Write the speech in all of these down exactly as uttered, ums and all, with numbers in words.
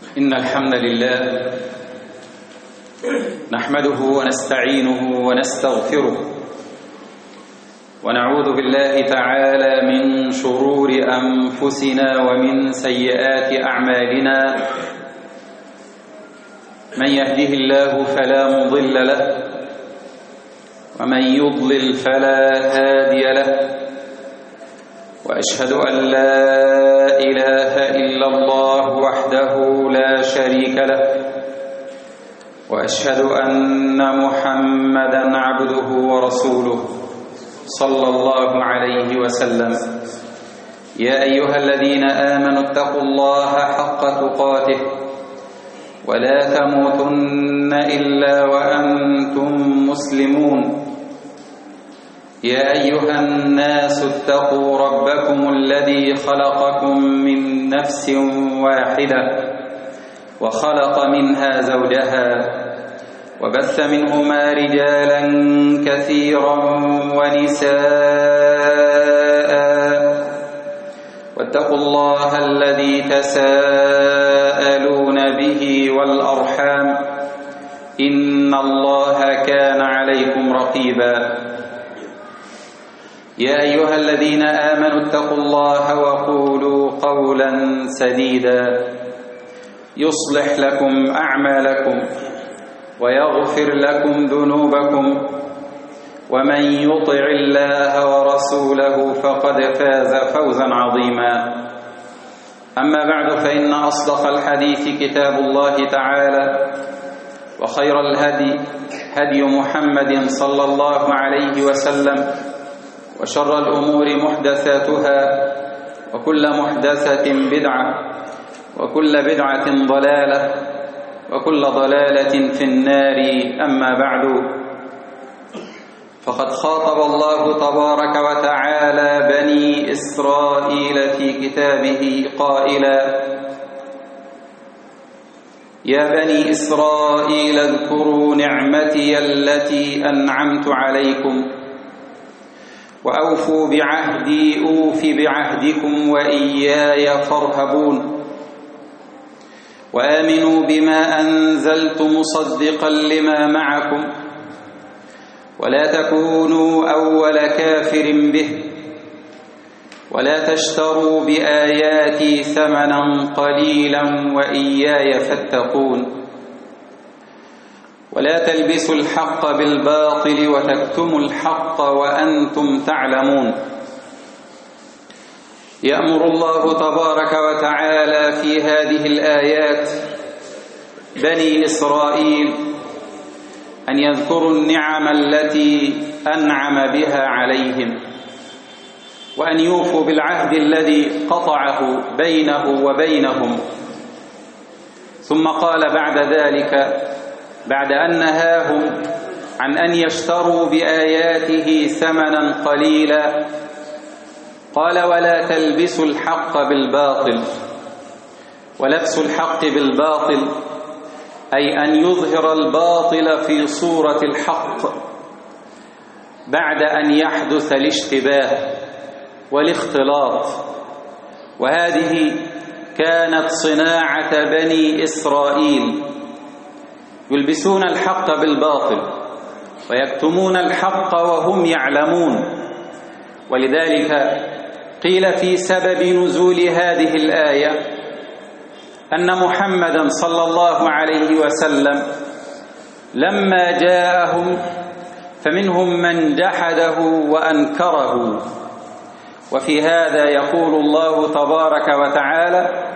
إن الحمد لله نحمده ونستعينه ونستغفره ونعوذ بالله تعالى من شرور أنفسنا ومن سيئات أعمالنا. من يهده الله فلا مضل له ومن يضلل فلا هادي له، وأشهد أن لا إله إلا الله وحده لا شريك له، وأشهد أن محمدًا عبده ورسوله صلى الله عليه وسلم. يا أيها الذين آمنوا اتقوا الله حق تقاته ولا تموتن إلا وأنتم مسلمون. يا أيها الناس اتقوا ربكم الذي خلقكم من نفس واحدة وخلق منها زوجها وبث منهما رجالا كثيرا ونساء، واتقوا الله الذي تساءلون به والأرحام إن الله كان عليكم رقيبا. يا أيها الذين آمنوا اتقوا الله وقولوا قولا سديدا يصلح لكم أعمالكم ويغفر لكم ذنوبكم، ومن يطع الله ورسوله فقد فاز فوزا عظيما. أما بعد، فإن أصدق الحديث كتاب الله تعالى، وخير الهدي هدي محمد صلى الله عليه وسلم، وشر الأمور محدثاتها، وكل محدثة بدعة، وكل بدعة ضلالة، وكل ضلالة في النار. أما بعد، فقد خاطب الله تبارك وتعالى بني إسرائيل في كتابه قائلا: يا بني إسرائيل اذكروا نعمتي التي أنعمت عليكم وأوفوا بعهدي أوف بعهدكم وإياي فارهبون، وآمنوا بما أنزلت مصدقا لما معكم، ولا تكونوا أول كافر به، ولا تشتروا بآياتي ثمنا قليلا وإياي فاتقون، ولا تلبسوا الحق بالباطل وتكتموا الحق وأنتم تعلمون. يأمر الله تبارك وتعالى في هذه الآيات بني إسرائيل أن يذكروا النعم التي أنعم بها عليهم، وأن يوفوا بالعهد الذي قطعه بينه وبينهم. ثم قال بعد ذلك، بعد أن نهاهم عن أن يشتروا بآياته ثمنا قليلا، قال: ولا تلبسوا الحق بالباطل. ولبس الحق بالباطل أي أن يظهر الباطل في صورة الحق بعد أن يحدث الاشتباه والاختلاط. وهذه كانت صناعة بني إسرائيل، يلبسون الحق بالباطل ويكتمون الحق وهم يعلمون. ولذلك قيل في سبب نزول هذه الآية أن محمدًا صلى الله عليه وسلم لما جاءهم فمنهم من جحده وأنكره. وفي هذا يقول الله تبارك وتعالى: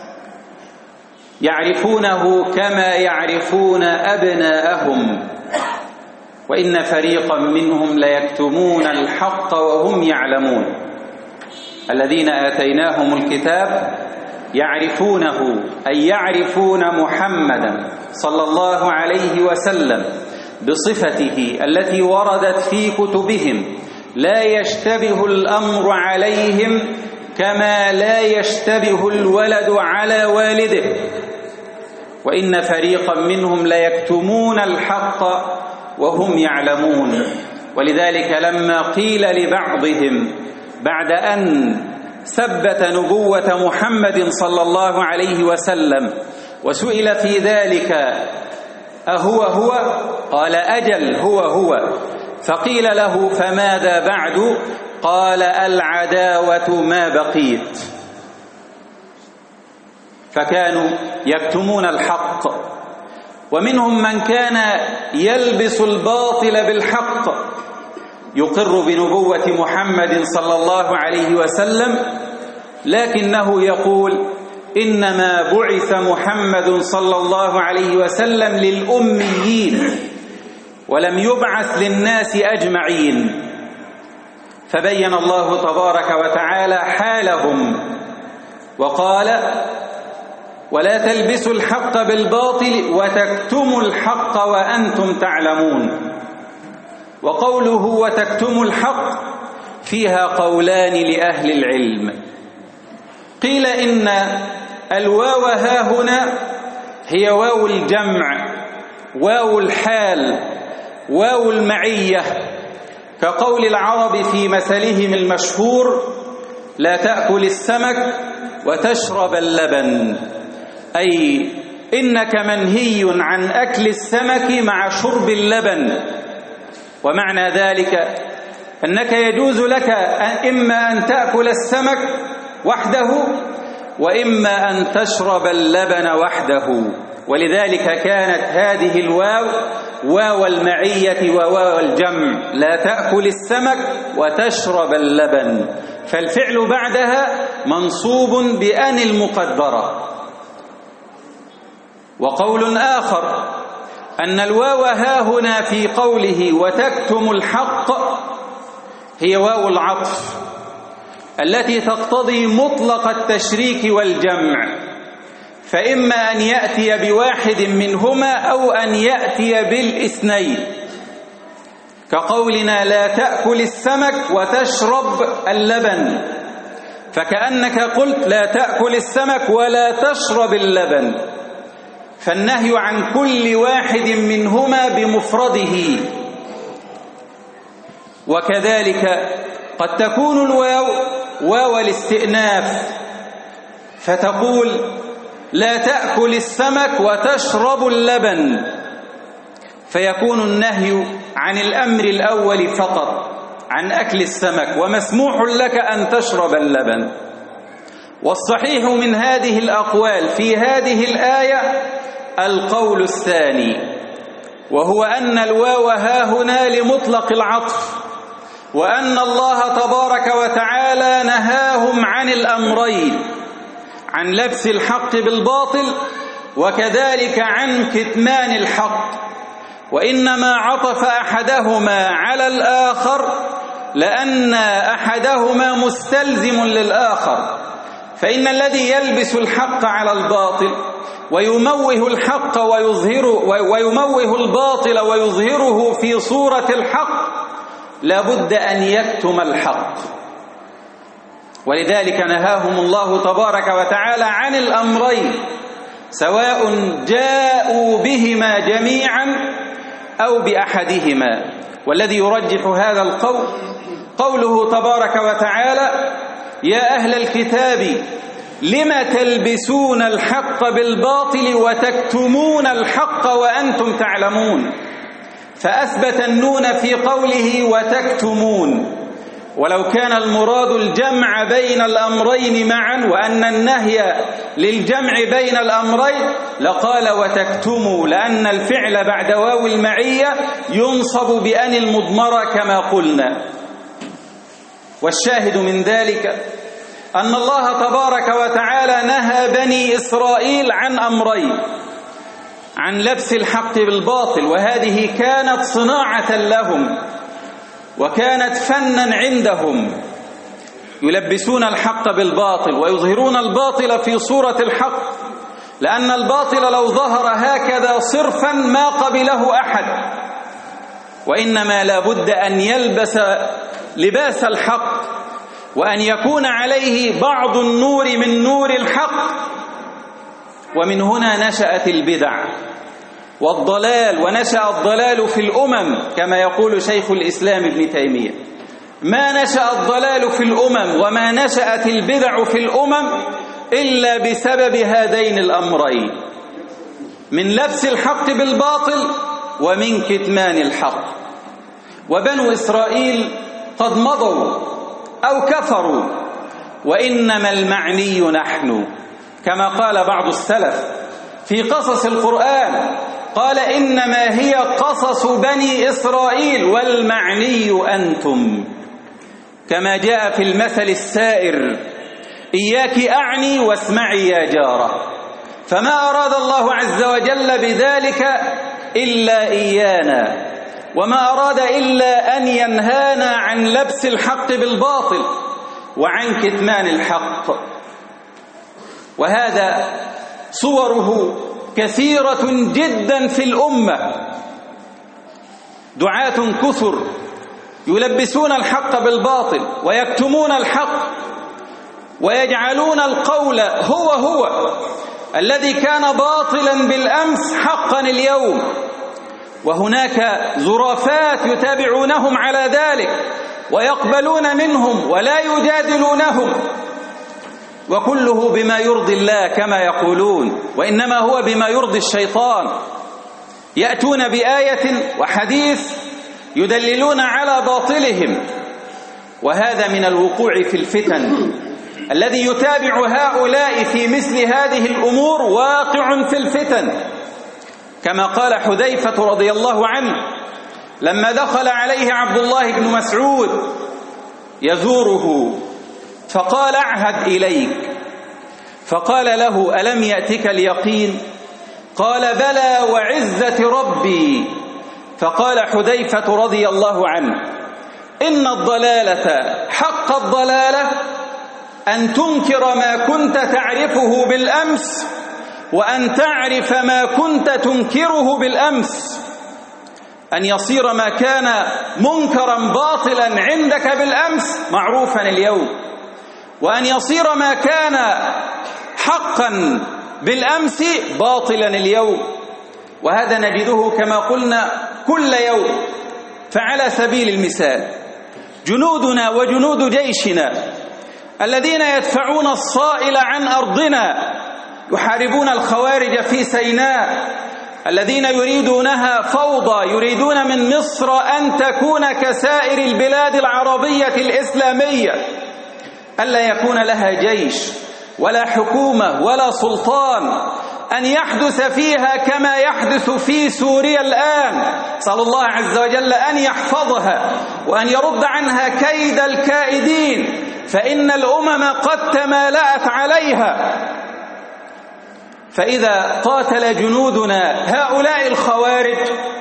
يعرفونه كما يعرفون أبناءهم وإن فريقا منهم ليكتمون الحق وهم يعلمون. الذين آتيناهم الكتاب يعرفونه أي يعرفون محمدا صلى الله عليه وسلم بصفته التي وردت في كتبهم، لا يشتبه الأمر عليهم كما لا يشتبه الولد على والده، وإن فريقا منهم ليكتمون الحق وهم يعلمون. ولذلك لما قيل لبعضهم بعد أن ثبت نبوة محمد صلى الله عليه وسلم وسئل في ذلك أهو هو؟ قال أجل هو هو. فقيل له فماذا بعد؟ قال العداوة ما بقيت. فكانوا يكتمون الحق، ومنهم من كان يلبس الباطل بالحق، يقر بنبوة محمد صلى الله عليه وسلم، لكنه يقول إنما بعث محمد صلى الله عليه وسلم للأميين ولم يبعث للناس أجمعين. فبين الله تبارك وتعالى حالهم وقال ولا تلبسوا الحق بالباطل وتكتموا الحق وأنتم تعلمون. وقوله وتكتموا الحق فيها قولان لأهل العلم. قيل إن الواو هاهنا هي واو الجمع، واو الحال، واو المعية، كقول العرب في مثلهم المشهور لا تأكل السمك وتشرب اللبن، أي إنك منهي عن أكل السمك مع شرب اللبن. ومعنى ذلك أنك يجوز لك إما أن تأكل السمك وحده وإما أن تشرب اللبن وحده. ولذلك كانت هذه الواو واو المعية وواو الجمع، لا تأكل السمك وتشرب اللبن، فالفعل بعدها منصوب بأن المقدرة. وقول آخر أن الواو هاهنا في قوله وتكتم الحق هي واو العطف التي تقتضي مطلق التشريك والجمع، فإما أن يأتي بواحد منهما أو أن يأتي بالاثنين، كقولنا لا تأكل السمك وتشرب اللبن، فكأنك قلت لا تأكل السمك ولا تشرب اللبن، فالنهي عن كل واحد منهما بمفرده. وكذلك قد تكون الواو واو الاستئناف، فتقول لا تأكل السمك وتشرب اللبن، فيكون النهي عن الأمر الأول فقط، عن أكل السمك، ومسموح لك أن تشرب اللبن. والصحيح من هذه الأقوال في هذه الآية القول الثاني، وهو أن الواو هاهنا لمطلق العطف، وأن الله تبارك وتعالى نهاهم عن الأمرين، عن لبس الحق بالباطل وكذلك عن كتمان الحق، وإنما عطف أحدهما على الآخر لأن أحدهما مستلزم للآخر. فإن الذي يلبس الحق على الباطل ويموه الحق ويظهره ويموه الباطل ويظهره في صورة الحق لابد أن يكتم الحق، ولذلك نهاهم الله تبارك وتعالى عن الأمرين سواء جاءوا بهما جميعا أو بأحدهما. والذي يرجح هذا القول قوله تبارك وتعالى يا أهل الكتاب لم تلبسون الحق بالباطل وتكتمون الحق وأنتم تعلمون، فأثبت النون في قوله وتكتمون، ولو كان المراد الجمع بين الأمرين معا وأن النهي للجمع بين الأمرين لقال وتكتموا، لأن الفعل بعد واو المعية ينصب بأن المضمرة كما قلنا. والشاهد من ذلك أن الله تبارك وتعالى نهى بني إسرائيل عن أمرين، عن لبس الحق بالباطل، وهذه كانت صناعة لهم وكانت فنا عندهم، يلبسون الحق بالباطل ويظهرون الباطل في صورة الحق، لأن الباطل لو ظهر هكذا صرفا ما قبله أحد، وإنما لا بد أن يلبس لباس الحق وأن يكون عليه بعض النور من نور الحق. ومن هنا نشأت البدع والضلال، ونشأ الضلال في الأمم كما يقول شيخ الإسلام ابن تيمية. ما نشأ الضلال في الأمم وما نشأت البدع في الأمم إلا بسبب هذين الأمرين، من لبس الحق بالباطل ومن كتمان الحق. وبنو إسرائيل قد مضوا أو كفروا، وإنما المعني نحن، كما قال بعض السلف في قصص القرآن، قال إنما هي قصص بني إسرائيل والمعني أنتم، كما جاء في المثل السائر: إياك أعني واسمعي يا جارة. فما أراد الله عز وجل بذلك إلا إيانا، وما أراد إلا أن ينهانا عن لبس الحق بالباطل وعن كتمان الحق. وهذا صوره كثيرة جدا في الأمة، دعاة كثر يلبسون الحق بالباطل ويكتمون الحق ويجعلون القول هو هو الذي كان باطلا بالأمس حقا اليوم، وهناك زرافات يتابعونهم على ذلك ويقبلون منهم ولا يجادلونهم، وكله بما يرضي الله كما يقولون، وإنما هو بما يرضي الشيطان. يأتون بآية وحديث يدللون على باطلهم، وهذا من الوقوع في الفتن. الذي يتابع هؤلاء في مثل هذه الأمور واقع في الفتن، كما قال حذيفة رضي الله عنه لما دخل عليه عبد الله بن مسعود يزوره فقال: أعهد إليك. فقال له: ألم يأتك اليقين؟ قال: بلى وعزة ربي. فقال حذيفة رضي الله عنه: إن الضلالة حق الضلالة أن تنكر ما كنت تعرفه بالأمس، وأن تعرف ما كنت تنكره بالأمس. أن يصير ما كان منكرا باطلا عندك بالأمس معروفا اليوم، وأن يصير ما كان حقا بالأمس باطلا اليوم. وهذا نجده كما قلنا كل يوم. فعلى سبيل المثال جنودنا وجنود جيشنا الذين يدفعون الصائل عن أرضنا، يحاربون الخوارج في سيناء، الذين يريدونها فوضى، يريدون من مصر أن تكون كسائر البلاد العربية الإسلامية، ألا يكون لها جيش ولا حكومة ولا سلطان، أن يحدث فيها كما يحدث في سوريا الآن. صلى الله عز وجل أن يحفظها وأن يرد عنها كيد الكائدين، فإن الأمم قد تمالأت عليها. فإذا قاتل جنودنا هؤلاء الخوارج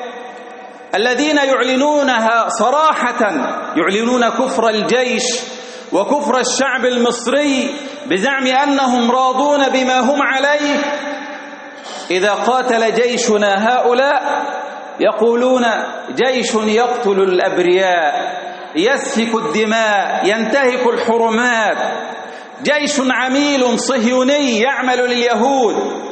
الذين يعلنونها صراحة، يعلنون كفر الجيش وكفر الشعب المصري بزعم أنهم راضون بما هم عليه، إذا قاتل جيشنا هؤلاء يقولون: جيش يقتل الأبرياء، يسفك الدماء، ينتهك الحرمات، جيش عميل صهيوني يعمل لليهود.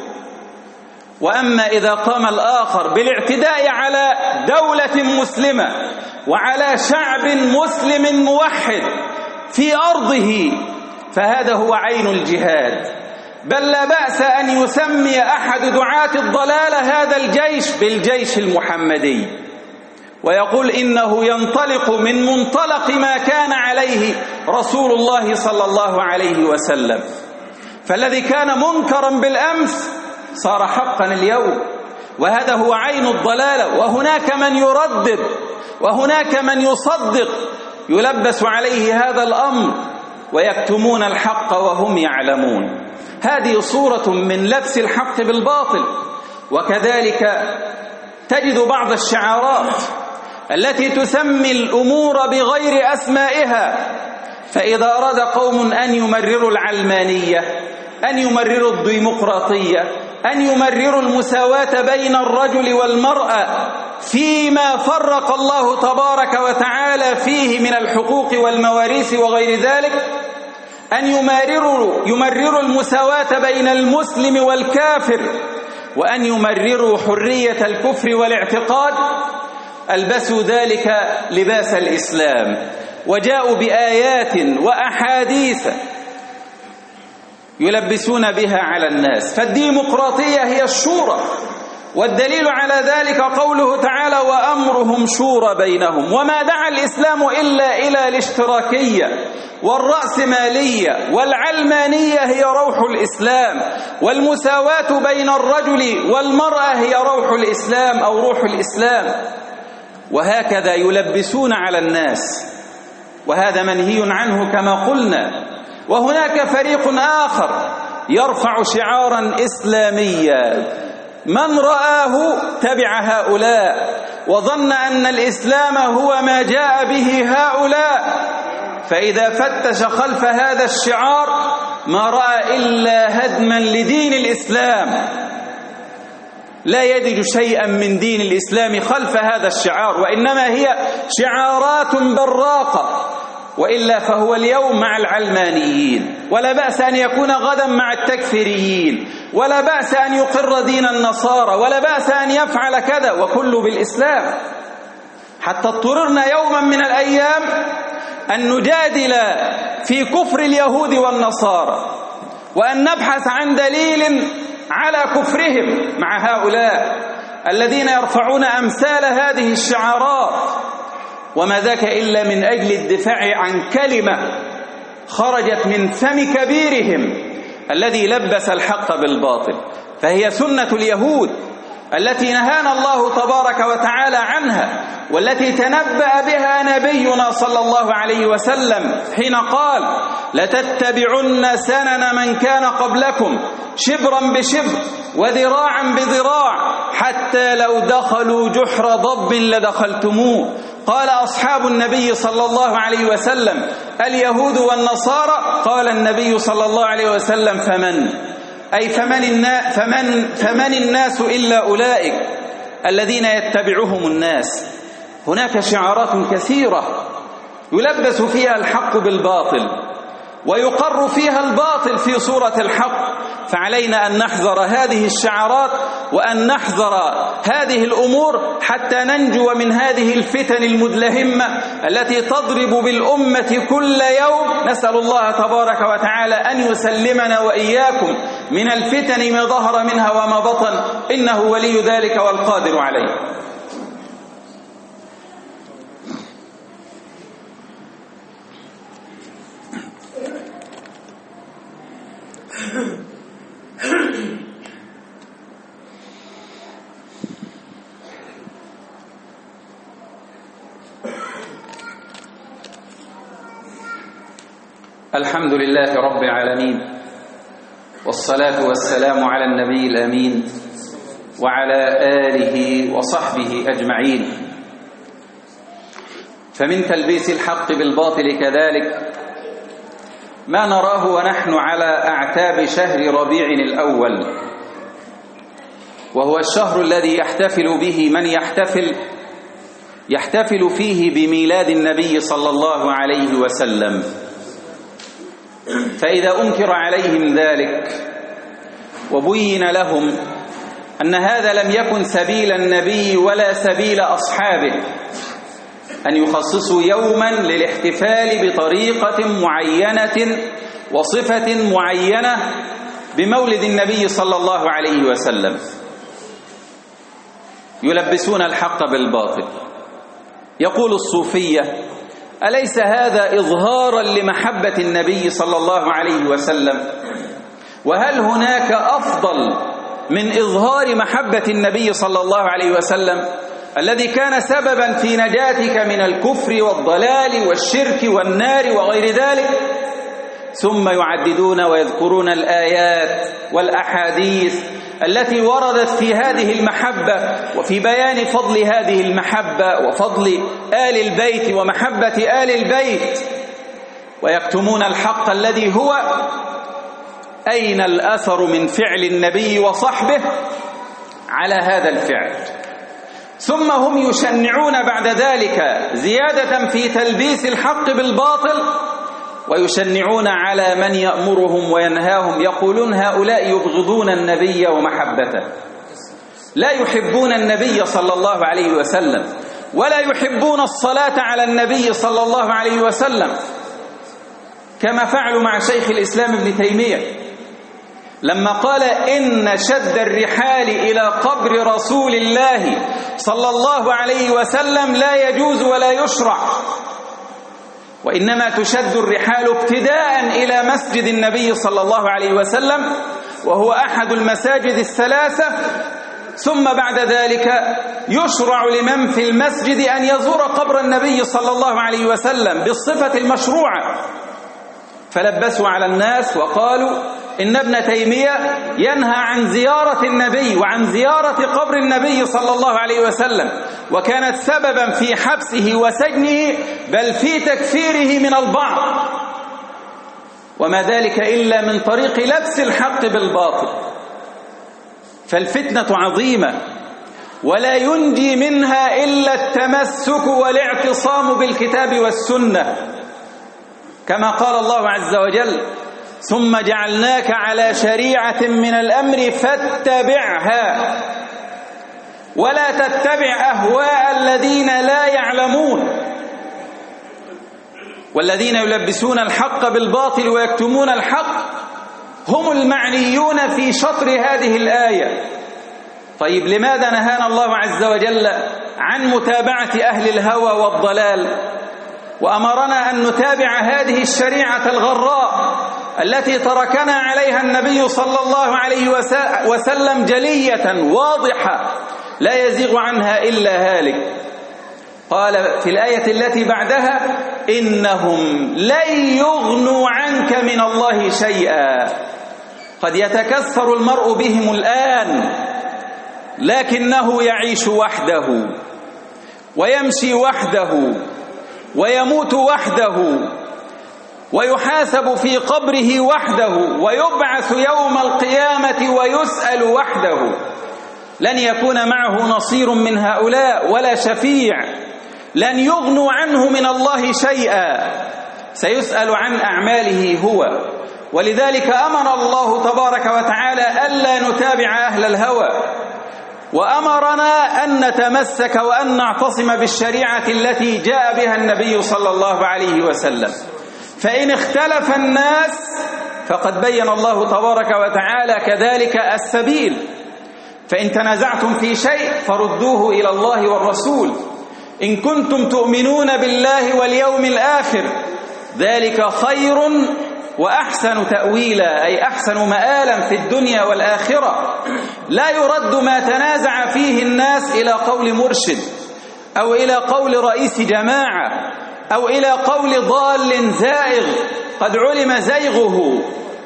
وأما إذا قام الآخر بالاعتداء على دولة مسلمة وعلى شعب مسلم موحد في أرضه فهذا هو عين الجهاد. بل لا بأس أن يسمي أحد دعاة الضلال هذا الجيش بالجيش المحمدي، ويقول إنه ينطلق من منطلق ما كان عليه رسول الله صلى الله عليه وسلم. فالذي كان منكرا بالأمس صار حقا اليوم، وهذا هو عين الضلالة. وهناك من يردد وهناك من يصدق، يلبس عليه هذا الأمر ويكتمون الحق وهم يعلمون. هذه صورة من لبس الحق بالباطل. وكذلك تجد بعض الشعارات التي تسمي الأمور بغير أسمائها. فإذا أراد قوم أن يمرروا العلمانية، أن يمرروا الديمقراطية، أن يمرروا المساواة بين الرجل والمرأة فيما فرق الله تبارك وتعالى فيه من الحقوق والمواريث وغير ذلك، أن يمرروا يمرروا المساواة بين المسلم والكافر، وأن يمرروا حرية الكفر والاعتقاد، ألبسوا ذلك لباس الإسلام وجاءوا بآيات وأحاديث يلبسون بها على الناس. فالديمقراطية هي الشورى، والدليل على ذلك قوله تعالى وأمرهم شورى بينهم. وما دعا الإسلام إلا إلى الاشتراكية والرأسمالية والعلمانية هي روح الإسلام، والمساواة بين الرجل والمرأة هي روح الإسلام أو روح الإسلام. وهكذا يلبسون على الناس، وهذا منهي عنه كما قلنا. وهناك فريق آخر يرفع شعارا إسلاميا، من رآه تبع هؤلاء وظن أن الإسلام هو ما جاء به هؤلاء، فإذا فتش خلف هذا الشعار ما رأى إلا هدما لدين الإسلام، لا يجد شيئا من دين الإسلام خلف هذا الشعار، وإنما هي شعارات براقة. وإلا فهو اليوم مع العلمانيين، ولا بأس أن يكون غدا مع التكفيريين، ولا بأس أن يقر دين النصارى، ولا بأس أن يفعل كذا، وكله بالإسلام. حتى اضطررنا يوما من الأيام أن نجادل في كفر اليهود والنصارى، وأن نبحث عن دليل على كفرهم مع هؤلاء الذين يرفعون أمثال هذه الشعارات، وما ذاك إلا من أجل الدفاع عن كلمة خرجت من فم كبيرهم الذي لبس الحق بالباطل. فهي سنة اليهود التي نهانا الله تبارك وتعالى عنها، والتي تنبأ بها نبينا صلى الله عليه وسلم حين قال لتتبعن سنن من كان قبلكم شبرا بشبر وذراعا بذراع حتى لو دخلوا جحر ضب لدخلتموه. قال أصحاب النبي صلى الله عليه وسلم اليهود والنصارى، قال النبي صلى الله عليه وسلم فمن أي فمن الناس, فمن فمن الناس إلا أولئك الذين يتبعهم الناس. هناك شعارات كثيرة يلبس فيها الحق بالباطل ويقر فيها الباطل في صورة الحق، فعلينا أن نحذر هذه الشعارات وأن نحذر هذه الأمور حتى ننجو من هذه الفتن المدلهمة التي تضرب بالأمة كل يوم. نسأل الله تبارك وتعالى أن يسلمنا وإياكم من الفتن ما ظهر منها وما بطن، إنه ولي ذلك والقادر عليه. الحمد لله رب العالمين، والصلاة والسلام على النبي الأمين وعلى آله وصحبه أجمعين. فمن تلبيس الحق بالباطل كذلك ما نراه ونحن على أعتاب شهر ربيع الأول، وهو الشهر الذي يحتفل به من يحتفل يحتفل فيه بميلاد النبي صلى الله عليه وسلم. فإذا أنكر عليهم ذلك وبين لهم أن هذا لم يكن سبيل النبي ولا سبيل أصحابه أن يخصصوا يوما للاحتفال بطريقة معينة وصفة معينة بمولد النبي صلى الله عليه وسلم، يلبسون الحق بالباطل. يقول الصوفية أليس هذا إظهارا لمحبة النبي صلى الله عليه وسلم؟ وهل هناك أفضل من إظهار محبة النبي صلى الله عليه وسلم الذي كان سببا في نجاتك من الكفر والضلال والشرك والنار وغير ذلك؟ ثم يعددون ويذكرون الآيات والأحاديث التي وردت في هذه المحبة وفي بيان فضل هذه المحبة وفضل آل البيت ومحبة آل البيت، ويكتمون الحق الذي هو أين الأثر من فعل النبي وصحبه على هذا الفعل. ثم هم يشنعون بعد ذلك زيادة في تلبيس الحق بالباطل، ويشنعون على من يأمرهم وينهاهم، يقولون هؤلاء يبغضون النبي ومحبته، لا يحبون النبي صلى الله عليه وسلم ولا يحبون الصلاة على النبي صلى الله عليه وسلم، كما فعلوا مع شيخ الإسلام ابن تيمية. لما قال إن شد الرحال إلى قبر رسول الله صلى الله عليه وسلم لا يجوز ولا يشرع، وإنما تشد الرحال ابتداء إلى مسجد النبي صلى الله عليه وسلم وهو أحد المساجد الثلاثة، ثم بعد ذلك يشرع لمن في المسجد أن يزور قبر النبي صلى الله عليه وسلم بالصفة المشروعة. فلبسوا على الناس وقالوا إن ابن تيمية ينهى عن زيارة النبي وعن زيارة قبر النبي صلى الله عليه وسلم، وكانت سببا في حبسه وسجنه بل في تكفيره من البعض، وما ذلك إلا من طريق لبس الحق بالباطل. فالفتنة عظيمة ولا ينجي منها إلا التمسك والاعتصام بالكتاب والسنة، كما قال الله عز وجل: ثم جعلناك على شريعة من الأمر فاتبعها ولا تتبع أهواء الذين لا يعلمون. والذين يلبسون الحق بالباطل ويكتمون الحق هم المعنيون في شطر هذه الآية. طيب لماذا نهانا الله عز وجل عن متابعة أهل الهوى والضلال وأمرنا أن نتابع هذه الشريعة الغراء التي تركنا عليها النبي صلى الله عليه وسلم جلية واضحة لا يزيغ عنها إلا هالك؟ قال في الآية التي بعدها: إنهم لن يغنوا عنك من الله شيئا. قد يتكثر المرء بهم الآن لكنه يعيش وحده ويمشي وحده ويموت وحده ويحاسب في قبره وحده ويبعث يوم القيامة ويسأل وحده. لن يكون معه نصير من هؤلاء ولا شفيع، لن يغنوا عنه من الله شيئا، سيسأل عن أعماله هو. ولذلك أمر الله تبارك وتعالى ألا نتابع أهل الهوى، وأمرنا أن نتمسك وأن نعتصم بالشريعة التي جاء بها النبي صلى الله عليه وسلم. فإن اختلف الناس فقد بين الله تبارك وتعالى كذلك السبيل. فإن تنازعتم في شيء فردوه إلى الله والرسول إن كنتم تؤمنون بالله واليوم الآخر، ذلك خير وأحسن تأويلا، أي أحسن مآلا في الدنيا والآخرة. لا يرد ما تنازع فيه الناس إلى قول مرشد أو إلى قول رئيس جماعة أو إلى قول ضال زائغ قد علم زيغه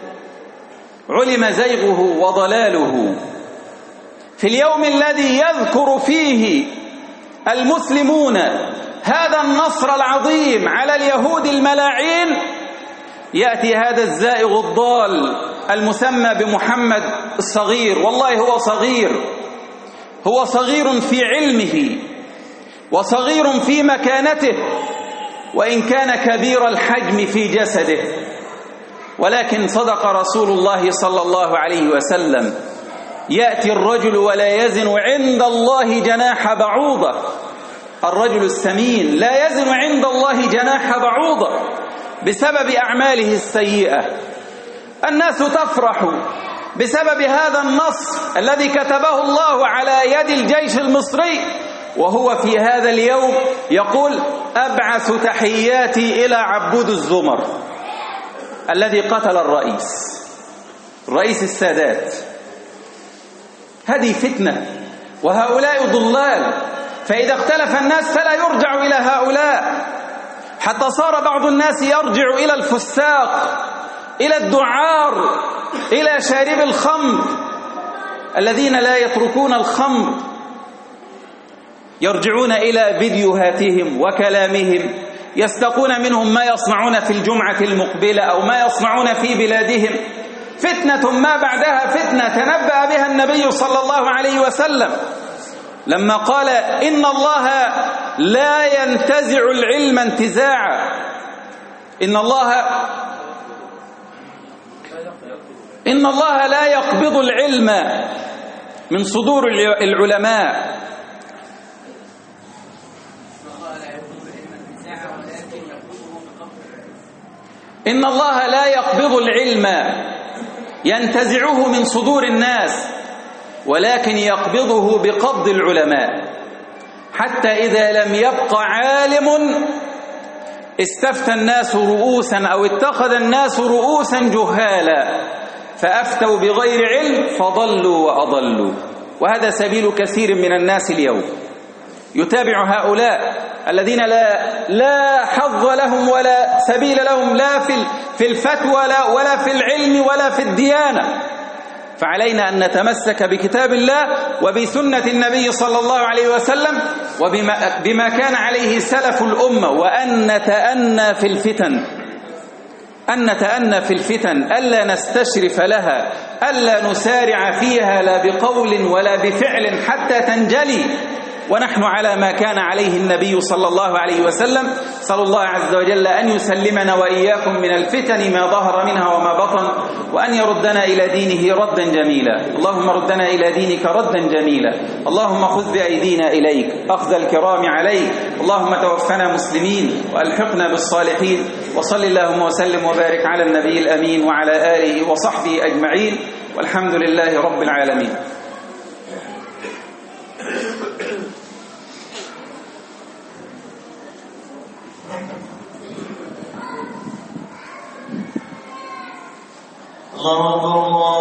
علم زيغه وضلاله. في اليوم الذي يذكر فيه المسلمون هذا النصر العظيم على اليهود الملاعين، يأتي هذا الزائغ الضال المسمى بمحمد الصغير. والله هو صغير، هو صغير في علمه وصغير في مكانته، وإن كان كبير الحجم في جسده. ولكن صدق رسول الله صلى الله عليه وسلم: يأتي الرجل ولا يزن عند الله جناح بعوضة. الرجل السمين لا يزن عند الله جناح بعوضة بسبب أعماله السيئة. الناس تفرح بسبب هذا النصر الذي كتبه الله على يد الجيش المصري، وهو في هذا اليوم يقول: أبعث تحياتي إلى عبود الزمر الذي قتل الرئيس رئيس السادات. هذه فتنة وهؤلاء ضلال، فإذا اختلف الناس فلا يرجع إلى هؤلاء، حتى صار بعض الناس يرجع إلى الفساق، إلى الدعار، إلى شارب الخمر الذين لا يتركون الخمر، يرجعون إلى فيديوهاتهم وكلامهم، يستقون منهم ما يصنعون في الجمعة المقبلة أو ما يصنعون في بلادهم. فتنة ما بعدها فتنة تنبأ بها النبي صلى الله عليه وسلم لما قال: إن الله لا ينتزع العلم انتزاعا. إن الله إن الله لا يقبض العلم من صدور العلماء. إن الله لا يقبض العلم ينتزعه من صدور الناس، ولكن يقبضه بقبض العلماء، حتى إذا لم يبق عالم استفتى الناس رؤوسا أو اتخذ الناس رؤوسا جهالا فأفتوا بغير علم فضلوا وأضلوا. وهذا سبيل كثير من الناس اليوم، يتابع هؤلاء الذين لا لا حظ لهم ولا سبيل لهم لا في في الفتوى ولا في العلم ولا في الديانة. فعلينا أن نتمسك بكتاب الله وبسنة النبي صلى الله عليه وسلم وبما بما كان عليه سلف الأمة، وأن نتأنى في الفتن أن نتأنى في الفتن ألا نستشرف لها، ألا نسارع فيها لا بقول ولا بفعل حتى تنجلي ونحن على ما كان عليه النبي صلى الله عليه وسلم. صلى الله عز وجل أن يسلمنا وإياكم من الفتن ما ظهر منها وما بطن، وأن يردنا إلى دينه ردا جميلا. اللهم ردنا إلى دينك ردا جميلا. اللهم خذ بأيدينا إليك أخذ الكرام عليك. اللهم توفنا مسلمين وألحقنا بالصالحين. وصل اللهم وسلم وبارك على النبي الأمين وعلى آله وصحبه أجمعين، والحمد لله رب العالمين. الله أكبر.